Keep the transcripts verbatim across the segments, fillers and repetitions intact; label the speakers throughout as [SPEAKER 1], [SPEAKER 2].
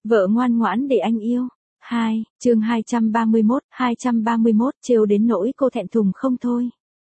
[SPEAKER 1] Vợ ngoan ngoãn để anh yêu. hai, chương hai trăm ba mươi mốt, hai trăm ba mươi mốt, trêu đến nỗi cô thẹn thùng không thôi.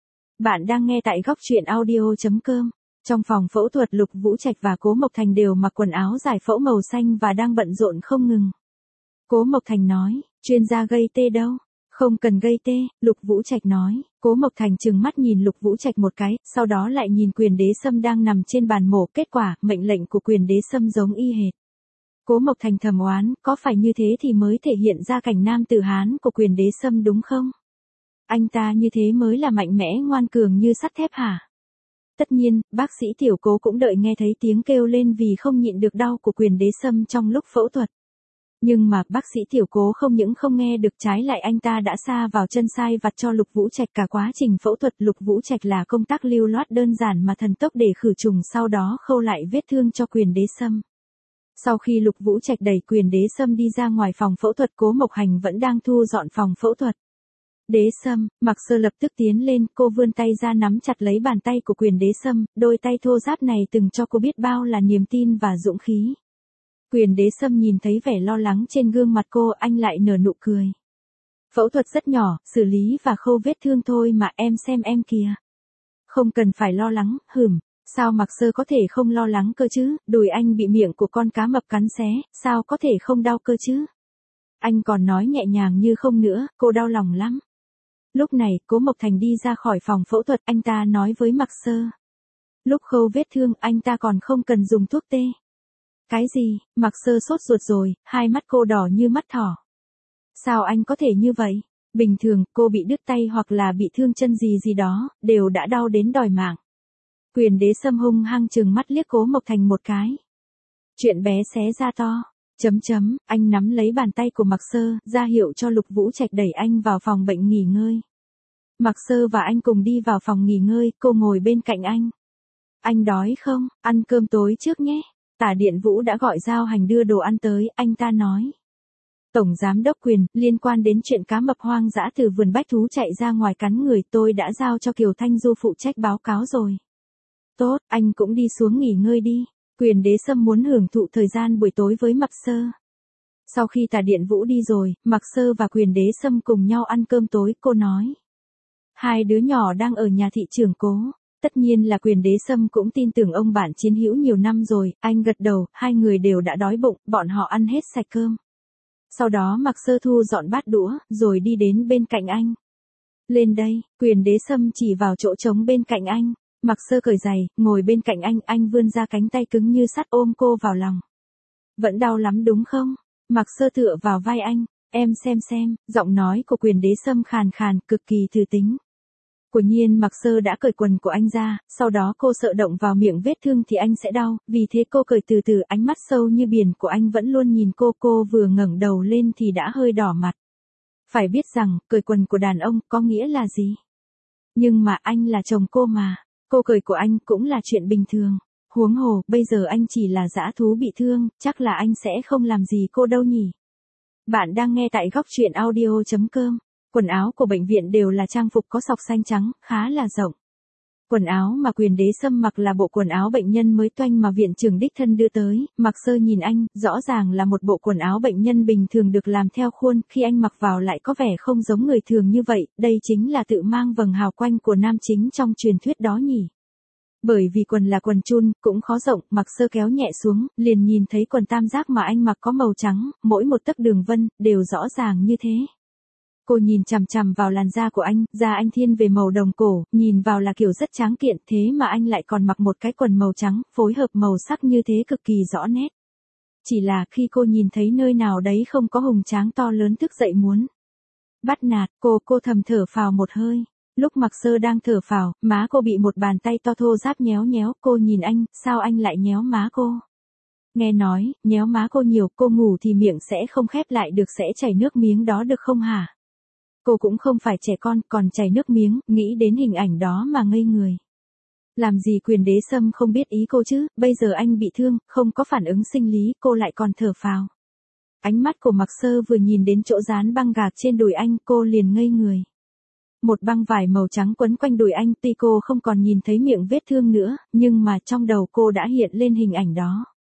[SPEAKER 1] Bạn đang nghe tại góc truyện audio chấm com. Trong phòng phẫu thuật, Lục Vũ Trạch và Cố Mộc Thành đều mặc quần áo giải phẫu màu xanh và đang bận rộn không ngừng. Cố Mộc Thành nói, chuyên gia gây tê đâu? Không cần gây tê, Lục Vũ Trạch nói. Cố Mộc Thành trừng mắt nhìn Lục Vũ Trạch một cái, sau đó lại nhìn Quyền Đế Sâm đang nằm trên bàn mổ, kết quả, mệnh lệnh của Quyền Đế Sâm giống y hệt. Cố Mộc Thành thầm oán, có phải như thế thì mới thể hiện ra cảnh nam tử Hán của Quyền Đế Sâm đúng không? Anh ta như thế mới là mạnh mẽ ngoan cường như sắt thép hả? Tất nhiên, bác sĩ Tiểu Cố cũng đợi nghe thấy tiếng kêu lên vì không nhịn được đau của Quyền Đế Sâm trong lúc phẫu thuật. Nhưng mà bác sĩ Tiểu Cố không những không nghe được, trái lại anh ta đã sa vào chân sai vặt cho Lục Vũ Trạch cả quá trình phẫu thuật. Lục Vũ Trạch là công tác lưu loát đơn giản mà thần tốc để khử trùng, sau đó khâu lại vết thương cho Quyền Đế Sâm. Sau khi Lục Vũ Trạch đẩy Quyền Đế Sâm đi ra ngoài phòng phẫu thuật, Cố Mộc Hành vẫn đang thu dọn phòng phẫu thuật. Đế Sâm, Mặc Sơ lập tức tiến lên, cô vươn tay ra nắm chặt lấy bàn tay của Quyền Đế Sâm, đôi tay thô ráp này từng cho cô biết bao là niềm tin và dũng khí. Quyền Đế Sâm nhìn thấy vẻ lo lắng trên gương mặt cô, anh lại nở nụ cười. Phẫu thuật rất nhỏ, xử lý và khâu vết thương thôi mà, em xem em kìa. Không cần phải lo lắng, hửm. Sao Mặc Sơ có thể không lo lắng cơ chứ, đùi anh bị miệng của con cá mập cắn xé, sao có thể không đau cơ chứ? Anh còn nói nhẹ nhàng như không nữa, cô đau lòng lắm. Lúc này, Cố Mộc Thành đi ra khỏi phòng phẫu thuật, anh ta nói với Mặc Sơ. Lúc khâu vết thương, anh ta còn không cần dùng thuốc tê. Cái gì? Mặc Sơ sốt ruột rồi, hai mắt cô đỏ như mắt thỏ. Sao anh có thể như vậy? Bình thường, cô bị đứt tay hoặc là bị thương chân gì gì đó, đều đã đau đến đòi mạng. Quyền Đế Sâm hung hăng trừng mắt liếc Cố Mộc Thành một cái. Chuyện bé xé ra to. Chấm chấm, anh nắm lấy bàn tay của Mặc Sơ, ra hiệu cho Lục Vũ Trạch đẩy anh vào phòng bệnh nghỉ ngơi. Mặc Sơ và anh cùng đi vào phòng nghỉ ngơi, cô ngồi bên cạnh anh. Anh đói không? Ăn cơm tối trước nhé. Tả Điện Vũ đã gọi Giao Hành đưa đồ ăn tới, anh ta nói. Tổng Giám đốc Quyền, liên quan đến chuyện cá mập hoang dã từ vườn bách thú chạy ra ngoài cắn người, tôi đã giao cho Kiều Thanh Du phụ trách báo cáo rồi. Tốt, anh cũng đi xuống nghỉ ngơi đi. Quyền Đế Sâm muốn hưởng thụ thời gian buổi tối với Mặc Sơ. Sau khi Tả Điện Vũ đi rồi, Mặc Sơ và Quyền Đế Sâm cùng nhau ăn cơm tối, cô nói. Hai đứa nhỏ đang ở nhà thị trưởng Cố. Tất nhiên là Quyền Đế Sâm cũng tin tưởng ông bạn chiến hữu nhiều năm rồi, anh gật đầu, hai người đều đã đói bụng, bọn họ ăn hết sạch cơm. Sau đó Mặc Sơ thu dọn bát đũa, rồi đi đến bên cạnh anh. Lên đây, Quyền Đế Sâm chỉ vào chỗ trống bên cạnh anh. Mặc Sơ cởi giày, ngồi bên cạnh anh, anh vươn ra cánh tay cứng như sắt ôm cô vào lòng. Vẫn đau lắm đúng không? Mặc Sơ tựa vào vai anh, em xem xem, giọng nói của Quyền Đế Sâm khàn khàn, cực kỳ thư tính. Quả nhiên Mặc Sơ đã cởi quần của anh ra, sau đó cô sợ động vào miệng vết thương thì anh sẽ đau, vì thế cô cởi từ từ, ánh mắt sâu như biển của anh vẫn luôn nhìn cô, cô vừa ngẩng đầu lên thì đã hơi đỏ mặt. Phải biết rằng, cởi quần của đàn ông có nghĩa là gì? Nhưng mà anh là chồng cô mà. Cô cởi của anh cũng là chuyện bình thường. Huống hồ, bây giờ anh chỉ là dã thú bị thương, chắc là anh sẽ không làm gì cô đâu nhỉ. Bạn đang nghe tại góc truyện audio chấm com. Quần áo của bệnh viện đều là trang phục có sọc xanh trắng, khá là rộng. Quần áo mà Quyền Đế Sâm mặc là bộ quần áo bệnh nhân mới toanh mà viện trưởng đích thân đưa tới. Mặc Sơ nhìn anh, rõ ràng là một bộ quần áo bệnh nhân bình thường được làm theo khuôn, khi anh mặc vào lại có vẻ không giống người thường như vậy, đây chính là tự mang vầng hào quang của nam chính trong truyền thuyết đó nhỉ. Bởi vì quần là quần chun, cũng khó rộng, Mặc Sơ kéo nhẹ xuống, liền nhìn thấy quần tam giác mà anh mặc có màu trắng, mỗi một tấc đường vân, đều rõ ràng như thế. Cô nhìn chằm chằm vào làn da của anh, da anh thiên về màu đồng cổ, nhìn vào là kiểu rất tráng kiện, thế mà anh lại còn mặc một cái quần màu trắng, phối hợp màu sắc như thế cực kỳ rõ nét. Chỉ là khi cô nhìn thấy nơi nào đấy không có hùng tráng to lớn thức dậy muốn bắt nạt, cô cô thầm thở phào một hơi. Lúc Mặc Sơ đang thở phào, má cô bị một bàn tay to thô ráp nhéo nhéo, cô nhìn anh, sao anh lại nhéo má cô? Nghe nói, nhéo má cô nhiều, cô ngủ thì miệng sẽ không khép lại được, sẽ chảy nước miếng đó được không hả? Cô cũng không phải trẻ con, còn chảy nước miếng, nghĩ đến hình ảnh đó mà ngây người. Làm gì Quyền Đế Sâm không biết ý cô chứ, bây giờ anh bị thương, không có phản ứng sinh lý, cô lại còn thở phào. Ánh mắt của Mặc Sơ vừa nhìn đến chỗ dán băng gạc trên đùi anh, cô liền ngây người. Một băng vải màu trắng quấn quanh đùi anh, tuy cô không còn nhìn thấy miệng vết thương nữa, nhưng mà trong đầu cô đã hiện lên hình ảnh đó.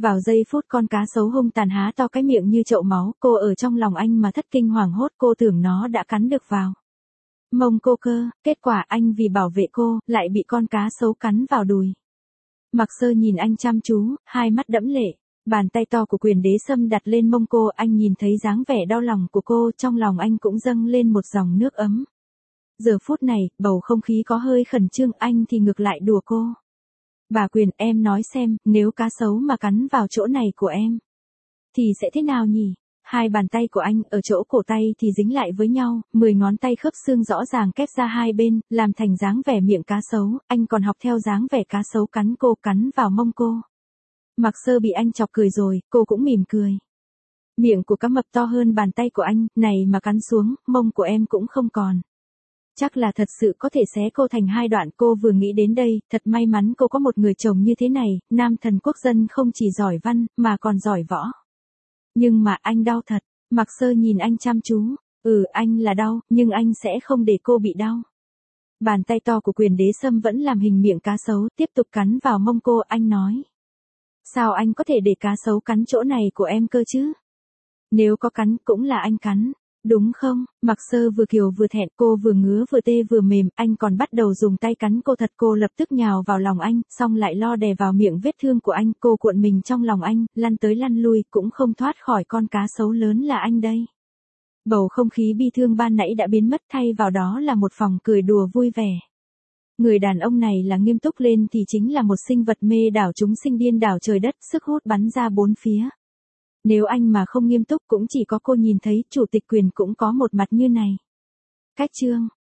[SPEAKER 1] Vào giây phút con cá sấu hung tàn há to cái miệng như chậu máu, cô ở trong lòng anh mà thất kinh hoảng hốt, cô tưởng nó đã cắn được vào mông cô cơ, kết quả anh vì bảo vệ cô, lại bị con cá sấu cắn vào đùi. Mặc Sơ nhìn anh chăm chú, hai mắt đẫm lệ, bàn tay to của Quyền Đế Sâm đặt lên mông cô, anh nhìn thấy dáng vẻ đau lòng của cô, trong lòng anh cũng dâng lên một dòng nước ấm. Giờ phút này, bầu không khí có hơi khẩn trương, anh thì ngược lại đùa cô. Bà Quyền, em nói xem, nếu cá sấu mà cắn vào chỗ này của em, thì sẽ thế nào nhỉ? Hai bàn tay của anh ở chỗ cổ tay thì dính lại với nhau, mười ngón tay khớp xương rõ ràng kép ra hai bên, làm thành dáng vẻ miệng cá sấu, anh còn học theo dáng vẻ cá sấu cắn cô, cắn vào mông cô. Mặc Sơ bị anh chọc cười rồi, cô cũng mỉm cười. Miệng của cá mập to hơn bàn tay của anh, này mà cắn xuống, mông của em cũng không còn. Chắc là thật sự có thể xé cô thành hai đoạn, cô vừa nghĩ đến đây, thật may mắn cô có một người chồng như thế này, nam thần quốc dân không chỉ giỏi văn, mà còn giỏi võ. Nhưng mà anh đau thật, Mặc Sơ nhìn anh chăm chú, ừ anh là đau, nhưng anh sẽ không để cô bị đau. Bàn tay to của Quyền Đế Sâm vẫn làm hình miệng cá sấu, tiếp tục cắn vào mông cô, anh nói. Sao anh có thể để cá sấu cắn chỗ này của em cơ chứ? Nếu có cắn, cũng là anh cắn. Đúng không? Mặc Sơ vừa kiều vừa thẹn, cô vừa ngứa vừa tê vừa mềm, anh còn bắt đầu dùng tay cắn cô thật, cô lập tức nhào vào lòng anh, xong lại lo đè vào miệng vết thương của anh, cô cuộn mình trong lòng anh, lăn tới lăn lui, cũng không thoát khỏi con cá sấu lớn là anh đây. Bầu không khí bi thương ban nãy đã biến mất, thay vào đó là một phòng cười đùa vui vẻ. Người đàn ông này là nghiêm túc lên thì chính là một sinh vật mê đảo chúng sinh, điên đảo trời đất, sức hút bắn ra bốn phía. Nếu anh mà không nghiêm túc cũng chỉ có cô nhìn thấy, chủ tịch Quyền cũng có một mặt như này. Cách chương